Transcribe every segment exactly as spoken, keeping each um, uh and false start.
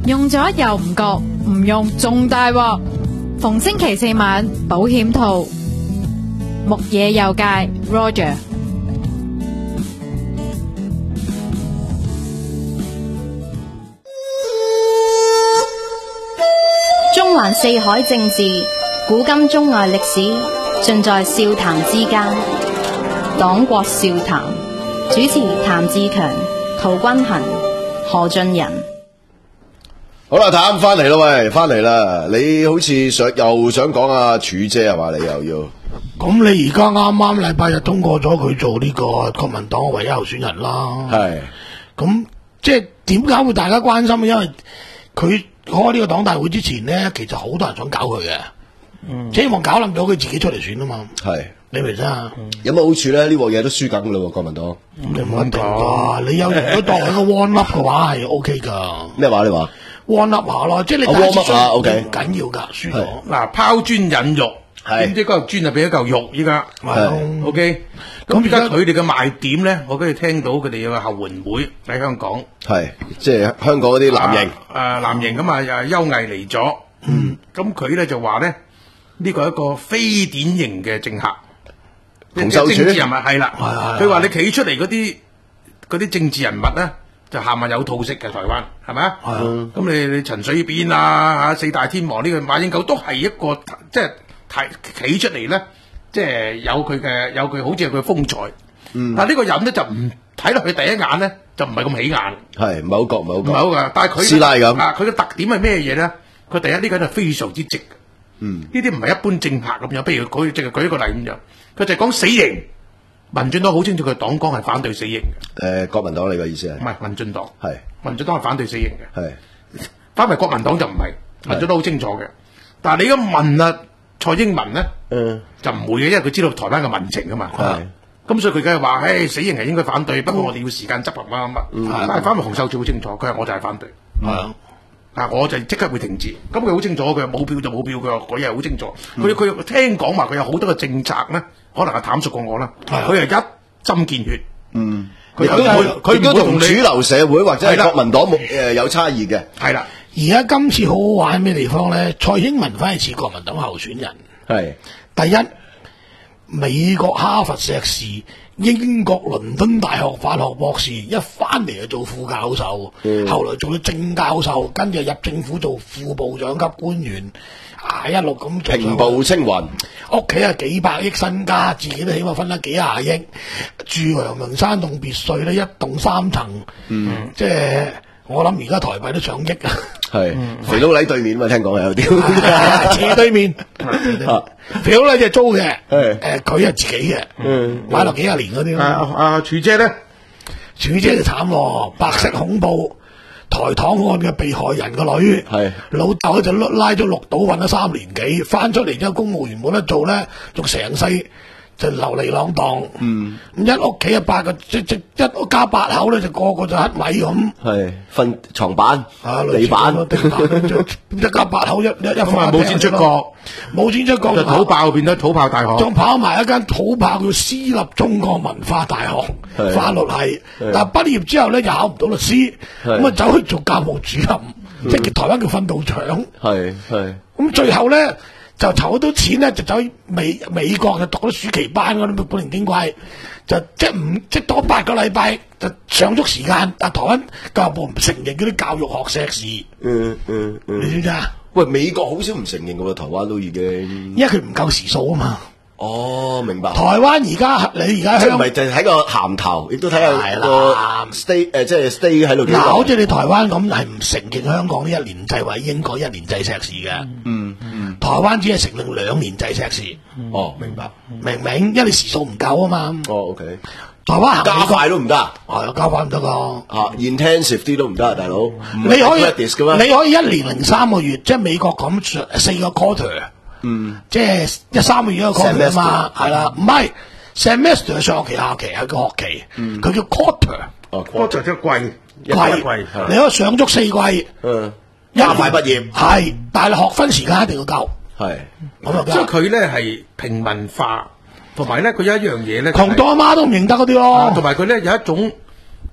用咗又唔覺，唔用仲大鑊。逢星期四晚保險套，木野佑介 Roger。 中環四海政治，古今中外歷史，盡在笑談之間。黨國笑談，主持譚志強、陶君行、何俊仁。 好啦，譚翻嚟咯，喂，翻嚟啦！你好似想又想講阿柱姐係嘛？你又要咁你而家啱啱禮拜日通過咗佢做呢個國民黨嘅唯一候選人啦。係咁，即係點解會大家關心？因為佢開呢個黨大會之前呢，其實好多人想搞佢嘅，嗯，希望搞冧咗佢自己出嚟選啊嘛。係你明唔明啊？ 有乜好處咧？呢鑊嘢都輸緊噶啦，國民黨。 你唔一定噶，你有如果當佢個 one up 嘅話係 OK 噶。咩話？你話 one up 下咯，即係你第一次輸唔緊要噶，輸咗嗱拋磚引玉，點知嗰嚿磚就變咗嚿肉依家。OK，咁而家佢哋嘅賣點咧，我跟住聽到佢哋有個後援會喺香港，係即係香港嗰啲藍營， 誒藍營咁啊，又邱毅嚟咗，嗯，咁佢咧就話咧呢個係一個非典型嘅政客，政治人物係啦，佢話你企出嚟嗰啲嗰啲政治人物咧。就下下有套式嘅台灣，係咪啊？咁、嗯、你你陳水扁啊，四大天王呢、這個馬英九都係一個即係提企出嚟咧，即係有佢嘅有佢好似係佢風采。嗯、但係呢個人咧就唔睇落去第一眼咧就唔係咁起眼，係唔係好覺唔係好覺唔係好噶。但係佢師奶咁啊，佢嘅特點係咩嘢咧？佢第一呢、這個人係非常之直，嗯，呢啲唔係一般政客咁樣。譬如佢淨係舉一個例咁樣，佢就係講死刑。民進黨好清楚佢黨綱係反對死刑嘅。誒，國民黨你嘅意思係？唔係民進黨，係民進黨係反對死刑嘅。係，反為國民黨就唔係，民進黨好清楚嘅。但係你而家問啊蔡英文咧，嗯，就唔會嘅，因為佢知道台灣嘅民情啊嘛。係，咁所以佢梗係話，誒，死刑係應該反對，不過我哋要時間執行乜乜乜。但係反為洪秀柱好清楚，佢話我就係反對。係啊。啊！我就即刻會停止，咁佢好清楚，佢冇票就冇票，佢話佢又好清楚。佢佢、嗯、聽講話佢有好多嘅政策咧，可能係坦率過我啦。佢係一針見血。嗯，佢佢佢都同主流社會或者係國民黨誒有差異嘅。係啦， 而家今次好好玩咩地方咧？蔡英文反而似國民黨候選人。係第一，美國哈佛碩士。英國倫敦大學法學博士，一翻嚟就做副教授，嗯、後來做咗正教授，跟住入政府做副部長級官員，啊一路咁平步青雲， 屋企係幾百億身家，自己都起碼分得幾廿億，住陽明山棟別墅咧，一棟三層，嗯、即係我諗而家台幣都上億啊！係、嗯、 肥佬黎對面嘛，聽講有啲斜對面，肥佬黎就租嘅，誒佢係自己嘅，嗯、買落幾廿年嗰啲。 阿阿柱姐咧， 柱姐就慘，白色恐怖台糖案嘅被害人個女，係老豆就拉咗綠島混咗三年幾，翻出嚟之後公務員冇得做咧，仲成世。就流離浪蕩，嗯，咁一屋企啊八個，即即一屋家八口咧，就個個就乞米咁，係瞓床板、啊地板， 一家八口一一一房冇錢出國， 冇錢出國， 就土炮變咗土炮大學， 仲跑埋一間土炮叫私立中國文化大學法律系，但係畢業之後咧又考唔到律師，咁啊走去做教務主任，即係台灣叫訓導長，係係，咁最後咧。就籌好多錢咧，就走去美美國就讀咗暑期班嗰啲古靈精怪，就即係唔即係多八個禮拜就上足時間，但台灣教育部唔承認嗰啲教育學碩士。嗯嗯嗯，你知唔知啊？ 喂，美國好少唔承認㗎喎，台灣都已經， 因為佢唔夠時數啊嘛。 哦，明白。 台灣而家你而家即係唔係就係睇個銜頭，亦都睇下個 stay 誒，即係 stay 喺度幾耐。 嗱，好似你台灣咁係唔承認香港呢一年制或者英國一年制碩士嘅。嗯嗯。台灣只係承認兩年制碩士。 哦，明白。 明明，因為你時數唔夠啊嘛。 哦 ，OK。 台灣加快都唔得。 係加快唔得噶。 嚇 ，intensive 啲都唔得啊，大佬。 你可以你可以一年零三個月，即係美國咁四個 quarter。嗯，即係一三個月一個 quarter 啊嘛，係啦，唔係 semester 係上學期下學期係個學期，佢叫 quarter， 哦 quarter 即係季季季，你可以上足四季， 嗯，加快畢業， 係，但係學分時間一定要夠， 係，即係佢咧係平民化，同埋咧佢有一樣嘢咧， 窮到阿媽都唔認得嗰啲咯， 同埋佢咧有一種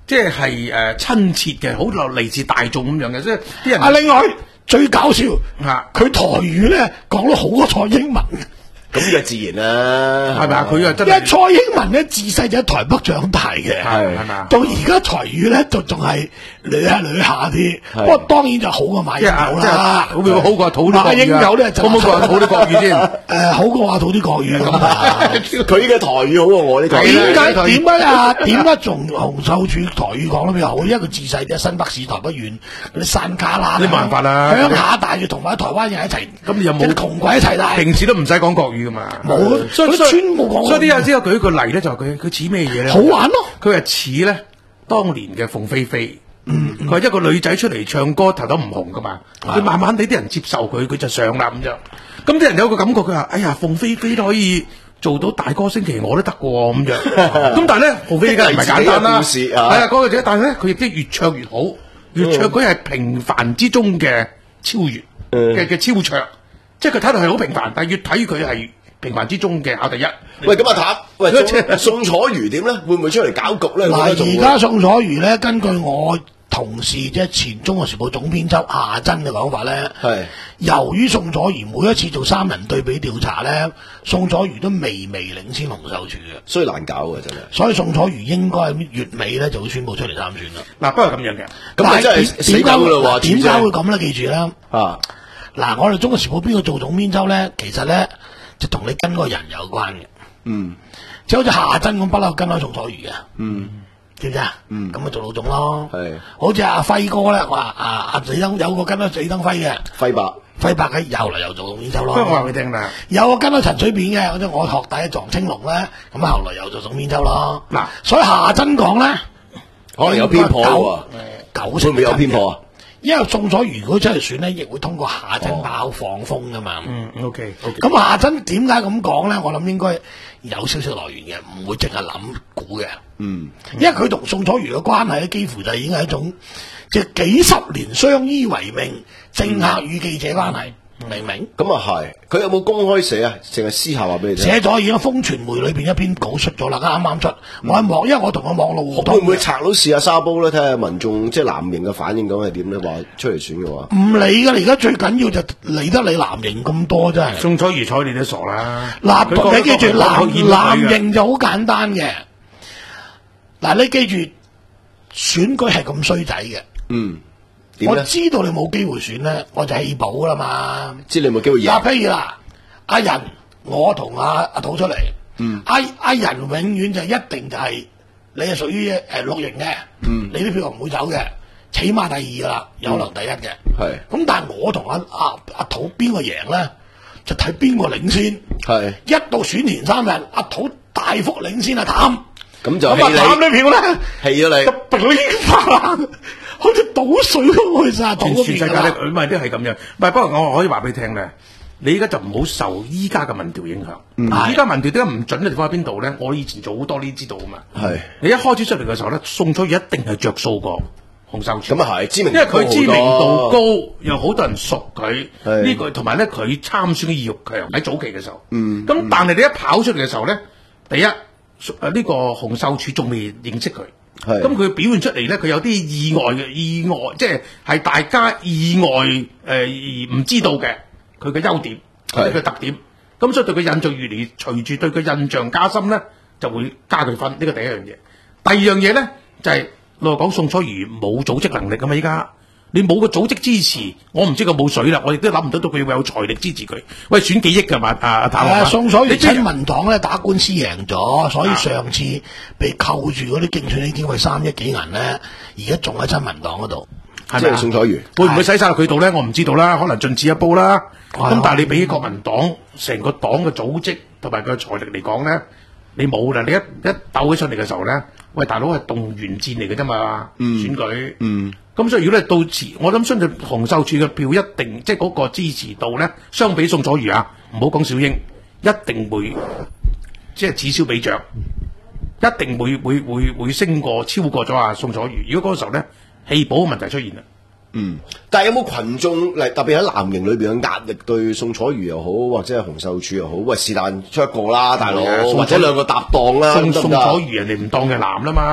即係誒親切嘅，好嚟自大眾咁樣嘅，即係啲人。 啊，另外最搞笑嚇， 佢台語咧講得好過蔡英文。 咁就自然啦， 係咪啊？佢啊真係， 因為蔡英文咧自細就喺台北長大嘅， 係係咪啊？ 到而家台語咧就仲係捋下捋下啲，不過當然就好過馬英九啦， 會唔會好過土啲國語啊？ 馬英九咧就好唔好過土啲國語先？ 誒，好過話土啲國語咁啊！ 佢嘅台語好過我呢個。 點解點解啊？點解仲洪秀柱台語講得比較好？因為佢自細喺新北市台北縣嗰啲山卡啦， 你冇辦法啦， 鄉下大住同埋台灣人一齊， 咁你有冇窮鬼一齊大？ 平時都唔使講國語噶嘛？ 冇， 所以所以全部講。 所以啲人之後舉個例咧，就佢佢似咩嘢咧？ 好玩咯！ 佢係似咧當年嘅鳳飛飛。嗯，佢係一個女仔出嚟唱歌，頭都唔紅噶嘛。佢慢慢地啲人接受佢，佢就上啦咁樣。咁啲人有個感覺，佢話：哎呀，鳳飛飛都可以做到大歌星，其實我都得嘅喎咁樣。咁但係咧，鳳飛飛梗係唔係簡單啦。係啊，嗰個啫。但係咧，佢亦都越唱越好，越唱佢係平凡之中嘅超越嘅嘅超卓。即係佢睇到係好平凡，但係越睇佢係平凡之中嘅考第一。 喂，咁阿譚，喂，宋楚瑜點咧？會唔會出嚟搞局咧？ 嗱，而家宋楚瑜咧，根據我同事即係前《中國時報》總編輯夏珍嘅講法咧，係由於宋楚瑜每一次做三人對比調查咧，宋楚瑜都微微領先洪秀柱嘅， 所以難搞嘅真係。 所以宋楚瑜應該喺月尾咧就會宣佈出嚟參選啦。 嗱，不過咁樣嘅， 咁真係死梗㗎啦喎！ 點解會咁咧？記住啦， 啊， 嗱，我哋《中國時報》邊個做總編輯咧？其實咧就同你跟個人有關嘅，嗯，即係好似夏珍咁不嬲跟開宋楚瑜嘅，嗯。知唔知啊？嗯，咁咪做老總咯。係，好似阿輝哥咧，話阿阿李登有個跟咗李登輝嘅，輝伯，輝伯喺又嚟又做總編輯咯。 不過我話俾你聽啦， 有個跟咗陳水扁嘅，好似我學弟撞青龍咧，咁後來又做總編輯咯。嗱，所以夏珍講咧， 可能有偏頗喎， 九成會唔會有偏頗啊？ 因為宋楚瑜如果出嚟選咧，亦會通過夏珍爆放風噶嘛。 嗯 ，OK， 咁夏珍點解咁講咧？我諗應該有少少來源嘅，唔會淨係諗估嘅。嗯，因為佢同宋楚瑜嘅關係咧，幾乎就已經係一種即係幾十年相依為命，政客與記者關係。明唔明？ 咁啊係，佢有冇公開寫啊？淨係私下話俾你聽。 寫咗，已經風傳媒裏邊一篇稿出咗啦，啱啱出。嗯、我喺網，因為我同個網絡互動。 會唔會拆到試下沙煲咧？睇下民眾即係藍營嘅反應咁係點咧？話出嚟選嘅話， 唔理噶，而家最緊要就理得你藍營咁多真係。 宋楚瑜睬你都傻啦！ 嗱，你記住藍藍營就好簡單嘅。嗱，你記住選舉係咁衰仔嘅。嗯。我知道你冇機會選咧，我就棄保噶啦嘛。 知你冇機會贏。 嗱，譬如啦，阿仁，我同阿阿土出嚟，嗯，阿阿仁永遠就一定就係、是、你係屬於誒綠營嘅，嗯，你啲票唔會走嘅，起碼第二噶啦，有可能第一嘅。係、嗯。咁但係我同阿阿阿土邊個贏咧，就睇邊個領先。係。一到選前三日，阿土大幅領先阿譚， 咁就咁阿譚呢票咧， 棄咗你， 就俾發。好似倒水咁去晒， 全全世界咧，唔係都係咁樣。唔係，不過我可以話俾你聽咧，你而家就唔好受依家嘅民調影響。依家、嗯、民調點解唔準嘅地方喺邊度咧？我以前做好多呢啲知道啊嘛。係。你一開始出嚟嘅時候咧，宋楚瑜一定係着數過洪秀柱。咁啊係，知名度因為佢知名度高，有好多人熟佢呢個，同埋咧佢參選嘅意欲強喺早期嘅時候。嗯。咁但係你一跑出嚟嘅時候咧，第一誒呢、呢個洪秀柱仲未認識佢。咁佢表現出嚟咧，佢有啲意外嘅意外，即係係大家意外誒而唔知道嘅佢嘅優點，佢嘅特點。咁所以對佢印象越嚟越，隨住對佢印象加深咧，就會加佢分。呢個第一樣嘢。第二樣嘢咧就係老實講，宋楚瑜冇組織能力㗎嘛，依家你冇個組織支持，我唔知佢冇水啦，我亦都諗唔到到佢會有財力支持佢。喂，選幾億㗎嘛？阿阿譚。 宋楚瑜親民黨咧打官司贏咗，所以上次被扣住嗰啲競選經費三億幾銀咧，而家仲喺親民黨嗰度。 係咪宋楚瑜會唔會使晒落佢度咧？我唔知道啦，可能盡此一煲啦。咁但係你比起國民黨成個黨嘅組織同埋佢嘅財力嚟講咧，你冇啦。你一一鬥起上嚟嘅時候咧，喂，大佬係動員戰嚟嘅啫嘛，選舉。嗯。咁所以如果你到時，我諗相信洪秀柱嘅票一定即係嗰個支持度咧，相比宋楚瑜啊，唔好講小英，一定會即係此消彼長，一定會會會會升過超過咗啊宋楚瑜。如果嗰個時候咧，棄保嘅問題出現啦。嗯， 但係有冇群眾嚟特別喺藍營裏邊嘅壓力對宋楚瑜又好，或者係洪秀柱又好？喂，是但出一個啦，大佬，或者兩個搭檔啦。 宋宋楚瑜人哋唔當嘅藍啦嘛。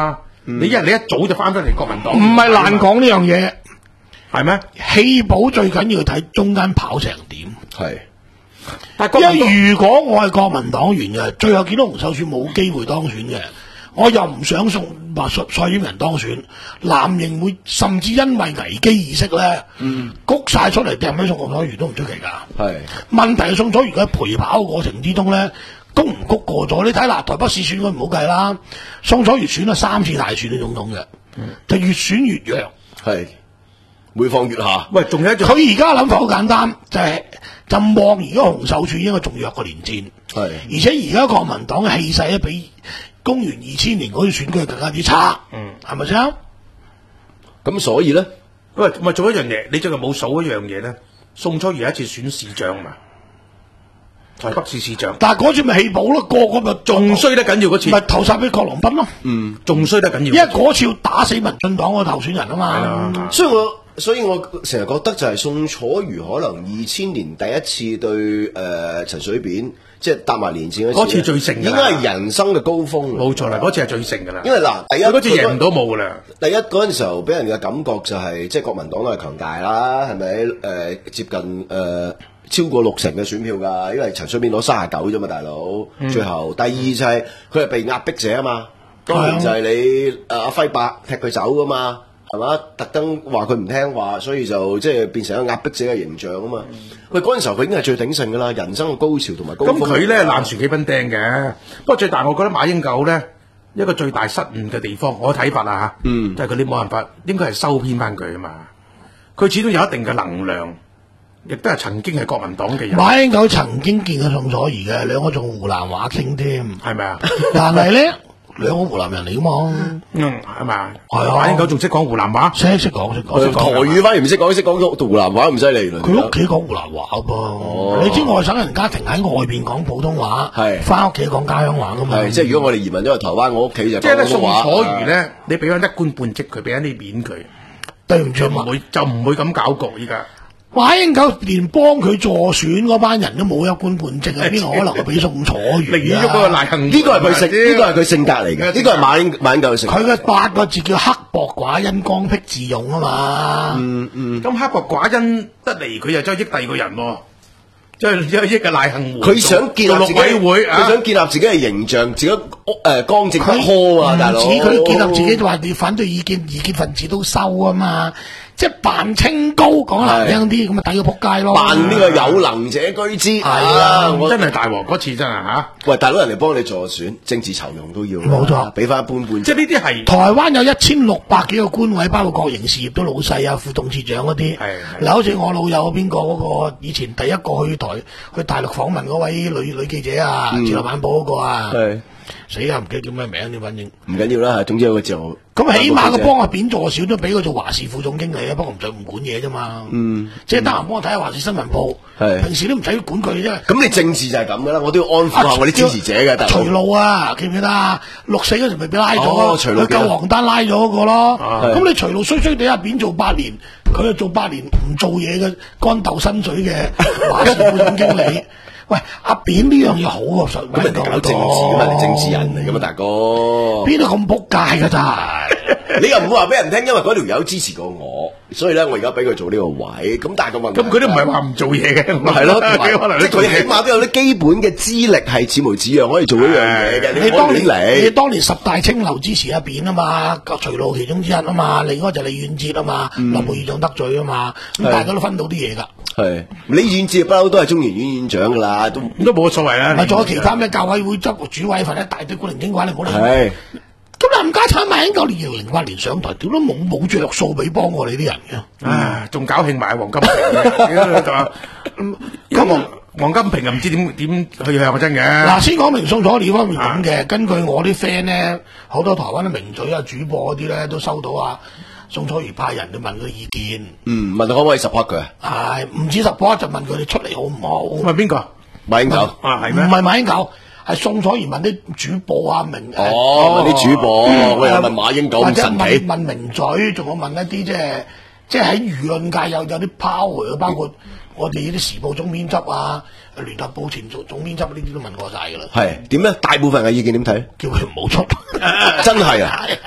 你因為你一早就翻返嚟國民黨， 唔係難講呢樣嘢， 係咩？ 棄保最緊要睇中間跑成點。 係， 因為如果我係國民黨員嘅，最後見到洪秀柱冇機會當選嘅，我又唔想送話蔡蔡英文當選，藍營會甚至因為危機意識咧，嗯，谷晒出嚟掟俾宋楚瑜都唔出奇㗎。係問題係宋楚瑜喺陪跑過程之中咧，谷唔谷過咗？你睇嗱，台北市選舉唔好計啦，宋楚瑜選咗三次大選嘅總統嘅，嗯、就越選越弱，係每況愈下。 喂，仲有一佢而家諗法好簡單，就係、是、就望而家洪秀柱應該仲弱過連戰，係而且而家國民黨嘅氣勢咧比公元二千年嗰啲選舉更加之差，嗯，係咪先？ 咁所以咧， 喂，咪做一樣嘢，你最近冇數一樣嘢咧？宋楚瑜有一次選市長嘛，台北市市長， 但係嗰次咪棄保咯，個個咪仲衰得緊要嗰次， 咪投晒俾郝龍斌咯， 嗯，仲衰得緊要，因為嗰次要打死民進黨個候選人啊嘛， 嗯、所以我所以我成日覺得就係宋楚瑜可能二千年第一次對誒陳、呃、水扁。即係搭埋連戰嗰次最盛嘅， 應該係人生嘅高峰。 冇錯啦，嗰次係最盛㗎啦。 因為嗱，第一嗰次贏唔到冇㗎啦。 第一嗰陣時候俾人嘅感覺就係、是，即係國民黨都係強大啦，係咪？誒、呃、接近誒、呃、超過六成嘅選票㗎，因為陳水扁攞三十九啫嘛，大佬。嗯、最後第二就係佢係被壓迫者啊嘛，當然就係你誒阿輝伯踢佢走㗎嘛。係嘛？特登話佢唔聽話，所以就即係變成一個壓迫者嘅形象啊嘛。嗯、喂，嗰陣時候佢已經係最鼎盛噶啦，人生嘅高潮同埋高峰。 咁佢咧爛船幾分釘嘅，不過最大我覺得馬英九咧一個最大失誤嘅地方，我睇法啊嚇，嗯，就係佢哋冇辦法，應該係收編翻佢啊嘛。佢始終有一定嘅能量，亦都係曾經係國民黨嘅人。 馬英九曾經見過宋楚瑜嘅，兩個仲湖南話傾添， 係咪啊？ 但係咧。兩個湖南人嚟噶嘛？ 嗯，係嘛？係啊！馬英九仲識講湖南話， 識識講識講。 台語反而唔識講，識講湖南話咁犀利。 佢屋企講湖南話噃。哦、你知外省人家庭喺外邊講普通話，係翻屋企講家鄉話噶嘛？ 係即係如果我哋移民咗去台灣，我屋企就即係咧宋楚瑜咧，你俾翻一官半職佢，俾翻啲面佢， 對唔住就唔會就唔會咁搞局依家。 馬英九連幫佢助選嗰班人都冇一官半職啊，邊個可能會俾宋楚瑜啊？ 呢個係佢性，呢個係佢性格嚟嘅，呢個係馬英馬英九嘅性格。 佢嘅八個字叫刻薄寡恩、剛愎自用啊嘛。 嗯嗯。咁刻薄寡恩得嚟，佢又真係益第二個人喎，即係有益嘅賴幸佢想建立自己，佢想建立自己嘅形象，自己屋誒剛正不阿啊，大佬。 唔止佢建立自己，就話你反對意見，異見分子都收啊嘛。即係扮清高，講難聽啲，咁咪抵佢仆街咯。 扮呢個有能者居之，係啊！我真係大鑊嗰次真係嚇。 喂，大佬人哋幫你助選，政治酬庸都要。 冇錯， 俾翻一般半。 即係呢啲係台灣有一千六百幾個官位，包括國營事業都老細啊、副董事長嗰啲。係嗱，好似我老友邊個嗰個以前第一個去台去大陸訪問嗰位女女記者啊，《自由晚報》嗰個啊。係。死啊！唔記得叫咩名添，反正唔緊要啦，總之有個就咁，起碼佢幫阿扁助少都俾佢做華視副總經理啊，不過唔使唔管嘢啫嘛。嗯，即係得閒幫我睇下華視新聞報，係平時都唔使管佢啫。 咁你政治就係咁噶啦，我都要安撫下我啲支持者嘅。 徐露啊，記唔記得啊？六四嗰時咪俾拉咗，佢救黃丹拉咗嗰個咯。咁你徐露衰衰地阿扁做八年，佢又做八年唔做嘢嘅乾豆薪水嘅華視副總經理。喂，阿扁呢樣嘢好啊，實咁人哋搞政治噶嘛，你政治人嚟噶嘛，大哥。 邊度咁仆街噶咋？ 你又唔會話俾人聽，因為嗰條友支持過我，所以咧我而家俾佢做呢個位。咁但係個問題， 咁佢都唔係話唔做嘢嘅， 係咯，即係佢起碼都有啲基本嘅資歷係似模似樣可以做一樣嘢嘅。 你當年你當年十大清流支持阿扁啊嘛，徐露其中之一啊嘛，另外就李遠哲啊嘛，林茂議長得罪啊嘛，咁大家都分到啲嘢㗎。 係李遠哲不嬲都係中研院院長噶啦，都都冇乜所謂啦。 咪仲有其他咩教委會執主委份一大堆古靈精怪，你唔好理。係咁林家產馬英九年二零零八年上台，點都冇冇着數俾幫過你啲人嘅。 啊，仲搞興埋黃金平嘅，咁黃黃金平又唔知點點去向真嘅。 嗱，先講明宋楚瑜方面咁嘅，根據我啲 friend 咧，好多台灣啲名嘴啊、主播嗰啲咧都收到啊。宋楚瑜派人去問佢意見， 嗯，問佢可唔可以 support 佢啊？ 係唔止 support 就問佢哋出嚟好唔好？ 問邊個？ 馬英九啊，係咩？ 唔係馬英九，係宋楚瑜問啲主播啊，名哦，問啲主播，我又問馬英九咁神奇， 或者問問名嘴，仲有問一啲即係即係喺輿論界有有啲 power，包括我哋呢啲時報總編輯啊、聯合報前總總編輯呢啲都問過晒㗎啦。 係點咧？大部分嘅意見點睇？ 叫佢唔好出， 真係啊！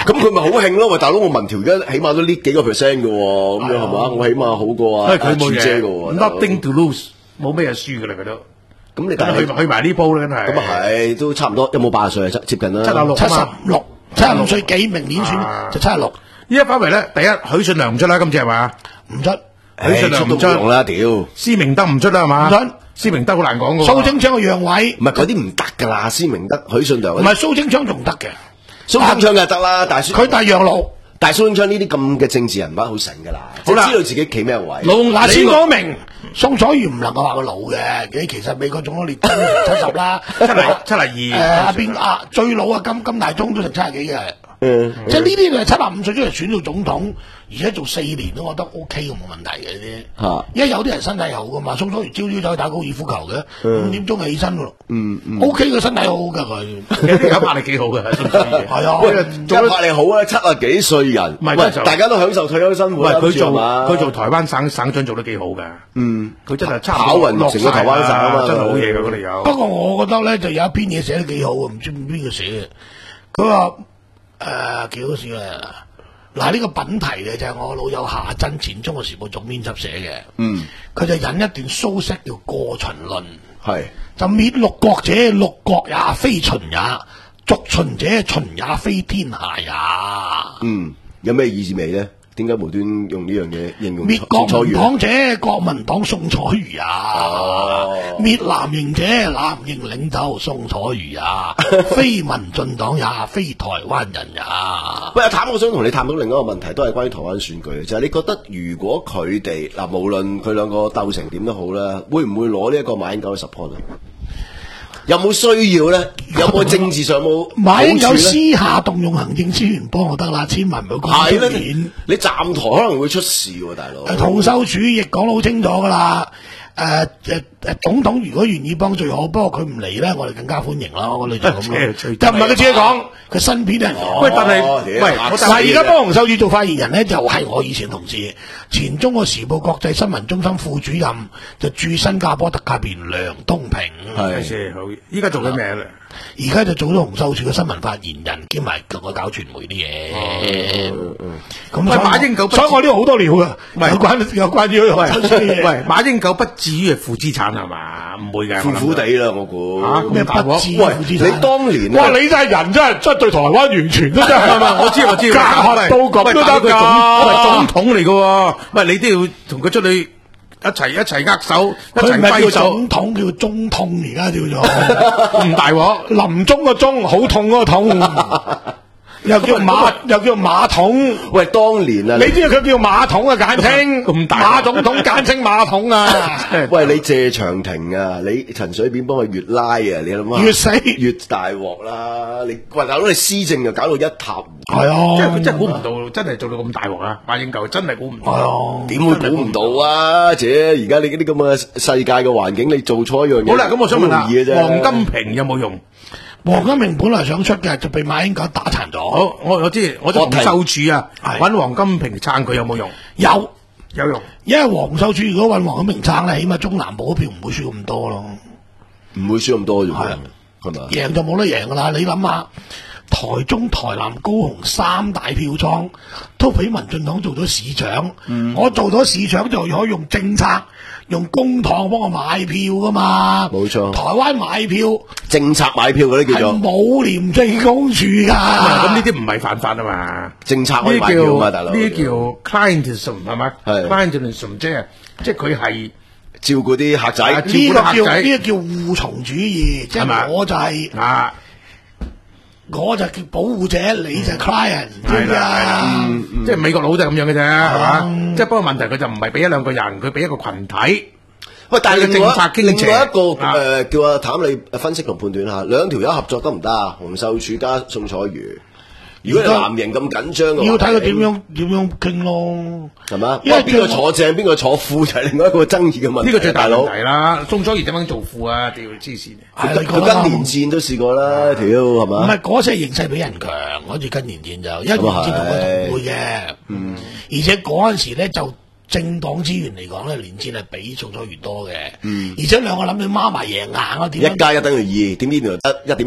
咁佢咪好興咯？喂，大佬，我民調而家起碼都呢幾個 percent 嘅喎，咁樣係嘛？我起碼好過啊， 佢冇嘢嘅喎 ，nothing to lose，冇咩嘢輸嘅啦，佢都。 咁你去去埋呢鋪啦，真係。 咁啊係，都差唔多，有冇八十歲啊？接近啦， 七十六， 七十六，七十六歲幾？明年選就七十六。 依家翻嚟咧，第一許信良唔出啦，今次係嘛？ 唔出， 許信良唔出啦，屌！ 施明德唔出啦，係嘛？ 唔出， 施明德好難講嘅。 蘇貞昌嘅讓位， 唔係嗰啲唔得㗎啦，施明德、許信良。 唔係蘇貞昌仲得嘅， 蘇貞昌就得啦，但係佢大讓路。 但係蘇貞昌呢啲咁嘅政治人物好醒㗎啦，好啦，知道自己企咩位。 老嗱先講明，宋楚瑜唔能夠話佢老嘅，佢其實美國總統列根七十啦， 七十七十二。誒阿邊啊最老啊金金大中都成七十幾嘅。嗯，即係呢啲就七十五歲出嚟選到總統，而且做四年都我覺得 O K 嘅，冇問題嘅呢啲。嚇，因為有啲人身體好噶嘛，宋楚瑜朝朝走去打高爾夫球嘅，五點鐘起身噶咯。嗯嗯 ，O K 嘅身體好好噶佢， 有魄力幾好嘅， 係啊， 有魄力好啊，七啊幾歲人，唔係大家都享受退休生活。 佢做佢做台灣省省長做得幾好㗎。嗯，佢真係跑勻成個台灣省啊嘛， 真係好嘢㗎嗰條友。 不過我覺得咧就有一篇嘢寫得幾好啊，唔知邊個寫嘅，佢話。誒、呃、幾好笑啊！嗱，呢個品題嘅就係我老友夏真前中國時報總編輯寫嘅。嗯，佢就引一段蘇軾叫《過秦論》，係就滅六國者，六國也非秦也；逐秦者，秦也非天下也。 嗯，有咩意味咧？點解無端用呢樣嘢形容滅國民黨者，國民黨宋楚瑜也；滅藍營者，藍營領袖宋楚瑜也；非民進黨也，非台灣人也。 喂，阿譚，我想同你探討另一個問題，都係關於台灣選舉嘅，就係、是、你覺得如果佢哋嗱，無論佢兩個鬥成點都好啦，會唔會攞呢一個馬英九去 support 啊？有冇需要咧？有冇政治上冇？ 馬英九私下動用行政資源幫就得啦，千萬唔好講出面。 你站台可能會出事喎，大佬。 同修署亦講得好清楚噶啦。誒誒誒，總統如果願意幫最好，不過佢唔嚟咧，我哋更加歡迎啦。我哋就咁咯。就唔係佢自己講，佢身邊人講。喂，但係喂，嗱，而家幫洪秀柱做發言人咧，就係我以前同事，前中國時報國際新聞中心副主任，就駐新加坡特派員梁東平。 係，好。依家做緊咩咧？ 而家就做咗洪秀柱嘅新聞發言人，兼埋同佢搞傳媒啲嘢。咁喂，馬英九， 所以我呢度好多料噶，有關有關於洪秀柱嘅嘢。 喂，馬英九不至於係負資產係嘛？唔會嘅， 苦苦地啦，我估。 咩不至於負資產？ 你當年哇，你真係人真係真係對台灣完全都真係， 我知我知， 隔閡到咁都得㗎。 總統嚟㗎，喂，你都要同佢出去。一齊一齊握手，一齊揮手。 總統叫中痛，而家叫做唔大鑊。 臨終個鐘，好痛嗰個痛。又叫馬又叫馬桶。 喂，當年啊， 你知佢叫馬桶啊，簡稱咁大馬總統簡稱馬桶啊。 喂，你謝長廷啊，你陳水扁幫佢越拉啊，你諗下越死越大鑊啦！你喂大佬，你施政就搞到一塌糊塗。 係啊， 即係佢真係估唔到，真係做到咁大鑊啊！馬英九真係估唔到。 係啊， 點會估唔到啊？姐，而家你嗰啲咁嘅世界嘅環境，你做錯一樣嘢。 好啦，咁我想問下，王金平有冇用？ 王金平本來想出嘅，就被馬英九打殘咗。 好，我我知，我就洪秀柱啊，揾王金平撐佢有冇用？ 有有用， 因為王秀柱如果揾王金平撐咧，起碼中南部嗰票唔會輸咁多咯。 唔會輸咁多啫，係係嘛？ 贏就冇得贏噶啦！你諗下，台中、台南、高雄三大票倉都俾民進黨做咗市長，嗯、我做咗市長就可以用政策。用公帑幫我買票噶嘛？冇錯，台灣買票政策買票嗰啲叫做冇廉政公署噶。 咁呢啲唔係犯法啊嘛？ 政策可以買票嘛，大佬？ 呢啲叫 clientism 係嘛？係 clientism 即係即係佢係照顧啲客仔， 呢個叫呢個叫護從主義，即係我就係啊。我就叫保護者，你就 client，係啦， 即係美國佬就係咁樣嘅啫，係嘛？即係不過問題佢就唔係俾一兩個人，佢俾一個群體。 喂，但係政策傾斜。 另外一個誒，叫阿譚你分析同判斷下，兩條友合作得唔得啊？洪秀柱加宋楚瑜。如果你藍營咁緊張嘅話， 要睇佢點樣點樣傾咯， 係嘛？因為邊個坐正，邊個坐副就係另外一個爭議嘅問題。 呢個最大問題啦。宋楚瑜點樣做副啊？屌黐線！ 佢跟連戰都試過啦，屌係嘛？ 唔係嗰次形勢比人強，好似跟連戰就一連戰同佢同會嘅。嗯，而且嗰陣時咧就政黨資源嚟講咧，連戰係比宋楚瑜多嘅。嗯，而且兩個諗住孖埋贏硬啊，點？ 一加一等於二，點知原來得一點七。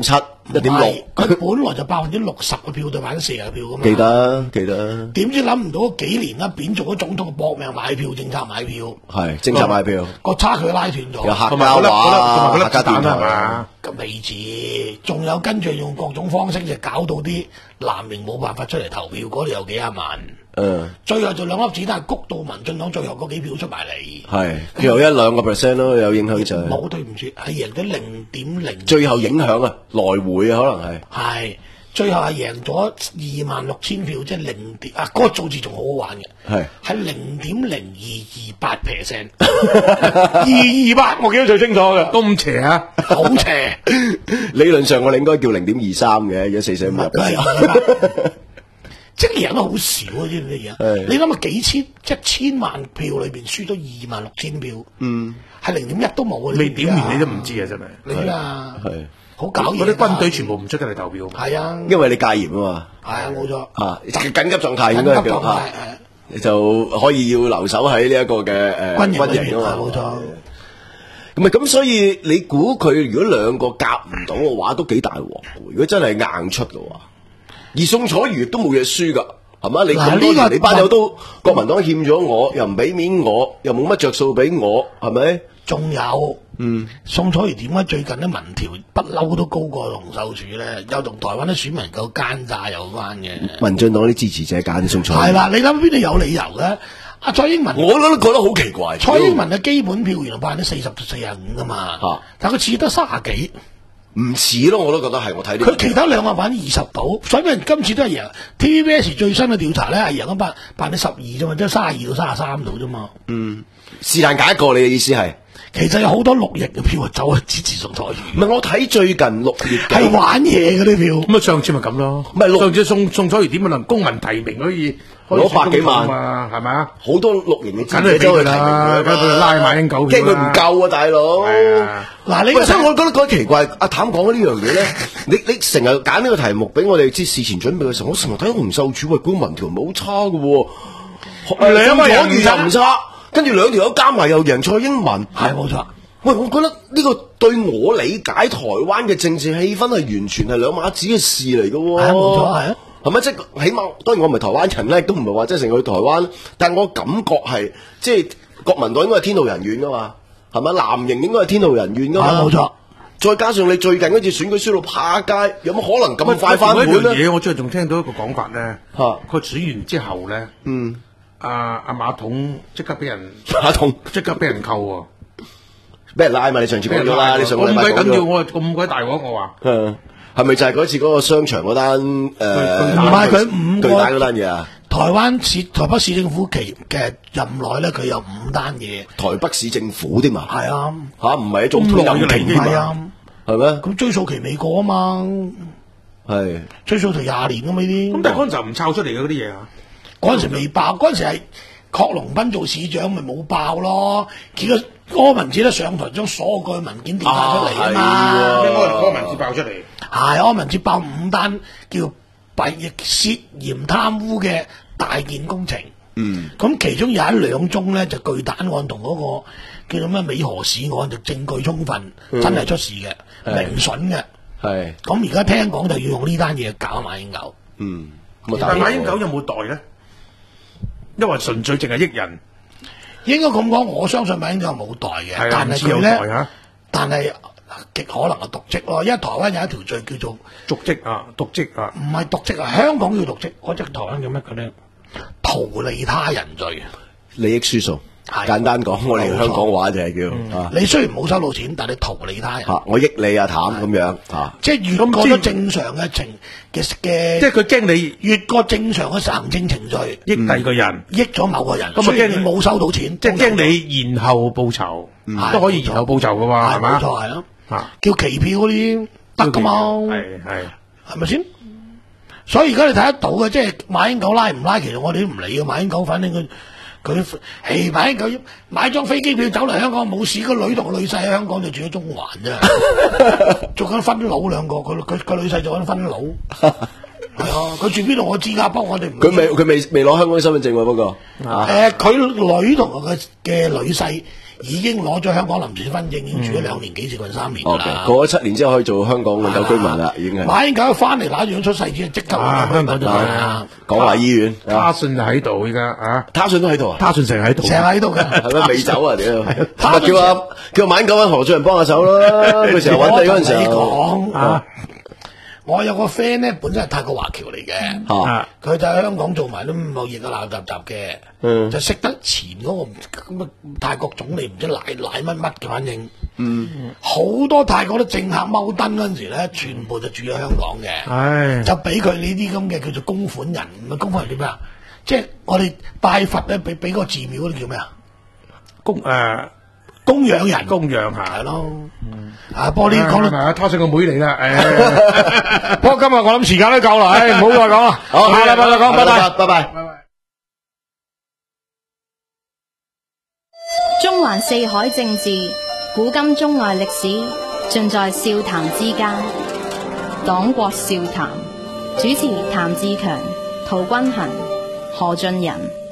一點六， 佢本來就百分之六十嘅票對百分之四十嘅票噶嘛。 記得記得。 點知諗唔到幾年啦，扁做咗總統搏命買票，政策買票， 係政策買票， 個差距拉斷咗。 有客家話、客家電台嘛，咁未止，仲有跟住用各種方式就搞到啲藍營冇辦法出嚟投票，嗰度有幾廿萬。 嗯， 最後就兩粒子彈谷到民進黨最後嗰幾票出埋嚟， 係最後一兩個 percent 咯，有影響就係冇對唔住，係贏咗零點零， 最後影響啊，來回啊，可能係係最後係贏咗二萬六千票，即係零點啊，嗰、那個數字仲好好玩嘅，係係零點零二二八 percent， 二二八我記得最清楚嘅， 咁邪啊， 好邪， 理論上我哋應該叫零點二三嘅，而家四捨五入。 即係贏得好少啊！知唔知嘢？你諗下幾千一千萬票裏邊輸咗二萬六千票，嗯，係零點一都冇啊！ 未點完你都唔知啊！真係你啊， 係好搞嘢。 嗰啲軍隊全部唔出得嚟投票， 係啊， 因為你戒嚴啊嘛， 係啊，冇錯啊，緊急狀態應該叫啊，就可以要留守喺呢一個嘅誒軍營啊嘛， 冇錯。 咁啊，咁所以你估佢如果兩個夾唔到嘅話，都幾大鑊。如果真係硬出嘅話。而宋楚瑜都冇嘢輸噶，係嘛？你咁多年你班友都國民黨欠咗我，又唔俾面我，又冇乜着數俾我，係咪？ 仲有，嗯，宋楚瑜點解最近啲民調不嬲都高過洪秀柱咧？又同台灣啲選民夠奸詐有關嘅。 民進黨啲支持者奸宋楚瑜。 係啦，你諗邊度有理由咧？阿蔡英文， 我都覺得好奇怪。 蔡英文嘅基本票原來百分之四十到四十五噶嘛，啊、但佢似得卅幾。 唔似咯，我都覺得係我睇啲。 佢其他兩個百分之二十到，所以人今次都係贏。T V B S 最新嘅調查咧係贏咗百百分之十二啫嘛，即係卅二到卅三度啫嘛。 嗯，是但揀一個，你嘅意思係？ 其實有好多綠營嘅票走去支持宋楚瑜。 唔係我睇最近綠營係玩嘢嗰啲票。 咁啊，上次咪咁咯。唔係上次宋宋楚瑜點可能公民提名可以攞百幾萬啊？係咪啊？ 好多綠營嘅支持者走去提名，梗係拉馬英九票， 驚佢唔夠啊，大佬。嗱，你所以我覺得覺得奇怪。阿譚講呢樣嘢咧，你你成日揀呢個題目俾我哋知事前準備嘅時候，我成日睇洪秀柱喂，嗰民調唔係好差嘅喎，兩個人又唔差。跟住兩條友加埋又贏蔡英文， 係冇錯。 喂，我覺得呢個對我理解台灣嘅政治氣氛係完全係兩碼子嘅事嚟嘅喎。 係冇錯，係啊。 係咪即係起碼當然我唔係台灣人咧，亦都唔係話即係成日去台灣，但係我感覺係即係國民黨應該係天怒人怨噶嘛，係咪藍營應該係天怒人怨噶嘛？ 冇錯。 再加上你最近嗰次選舉輸到趴街，有冇可能咁快翻盤咧？ 一樣嘢我最近仲聽到一個講法咧， 嚇佢選完之後咧，嗯。阿阿馬桶即刻俾人馬桶即刻俾人扣喎， 俾人拉嘛？你上次講咗啦，你上個禮拜講咗。 咁鬼緊要，我咁鬼大鑊，我話。 嗯，係咪就係嗰次嗰個商場嗰單誒？ 唔係佢五個巨大嗰單嘢啊！ 台灣市台北市政府期嘅任內咧，佢有五單嘢。 台北市政府添嘛？ 係啊， 嚇唔係一種推任期係啊， 係咩？ 咁追訴期未過啊嘛，係追訴期廿年咁呢啲。 咁但係嗰陣時唔抄出嚟嘅嗰啲嘢啊？ 嗰陣時未爆，嗰陣時係郝龍斌做市長，咪冇爆咯。結果柯文哲咧上台將所有個文件調翻出嚟啊嘛， 應該柯文哲爆出嚟。 係柯文哲爆五單叫弊涉嫌貪污嘅大件工程。嗯，咁其中有一兩宗咧就巨蛋案同嗰個叫做咩美河市案就證據充分，嗯、真係出事嘅，明筍嘅。係。咁而家聽講就要用呢單嘢搞馬英九。嗯。 但馬英九有冇代咧？因為純粹淨係益人， 應該咁講，我相信馬英九冇代嘅，但係佢咧，但係極可能係瀆職咯。因為台灣有一條罪叫做瀆職啊，瀆職啊， 唔係瀆職啊，香港叫瀆職，嗰隻台灣叫乜嘅咧？圖利他人罪， 利益輸送。簡單講，我哋香港話就係叫、 嗯啊、你雖然冇收到錢，但係你圖利他人。 啊、我益你啊，譚咁樣啊， 即係越過咗正常嘅程嘅嘅， 即係佢驚你越過正常嘅行政程序， 益第二個人， 益咗某個人， 咁啊驚你冇收到錢， 即係驚你延後報酬，嗯、都可以延後報酬噶嘛，係嘛？ 冇錯係咯，叫期票嗰啲得噶嘛， 係係係咪先？所以而家你睇得到嘅，即係馬英九拉唔拉，其實我哋都唔理嘅。馬英九反正佢。佢誒買佢買張飛機票走嚟香港冇事，個女同個女婿喺香港就住喺中環啫，做緊分佬兩個，佢佢個女婿做緊分佬，係啊，佢住邊度我知㗎，不過我哋唔佢未佢未未攞香港身份證喎，不過誒佢女同佢嘅女婿已經攞咗香港臨時身份證，已經住咗兩年幾接近三年啦。 過咗七年之後可以做香港永久居民啦，已經係。馬英九翻嚟揦住出世紙，即刻啊！香港就係啊， 廣華醫院， 他信就喺度依家啊， 他信都喺度啊， 他信成日喺度， 成日喺度嘅， 係咪未走啊？屌，叫阿叫馬英九揾何俊仁幫下手咯，佢成日揾你嗰陣時講啊。我有個 friend 咧，本身係泰國華僑嚟嘅，佢、啊、就喺香港做埋都貿易嘅爛雜雜嘅，嗯、就識得前嗰個咁啊泰國總理唔知賴賴乜乜嘅，反正好、嗯、多泰國啲政客踎燈嗰陣時咧，全部就住喺香港嘅，唉就俾佢呢啲咁嘅叫做公款人，公款人叫咩啊？即係我哋拜佛咧，俾俾個寺廟嗰啲叫咩啊？ 公誒。呃供養人， 供養下係咯。啊，不過呢講到他信個妹嚟啦。誒，不過今日我諗時間都夠啦，誒，唔好再講啦。好，下禮拜再講，拜拜，拜拜，拜拜。 中環四海政治，古今中外歷史，盡在笑談之間。黨國笑談，主持譚志強、陶君衡、何俊仁。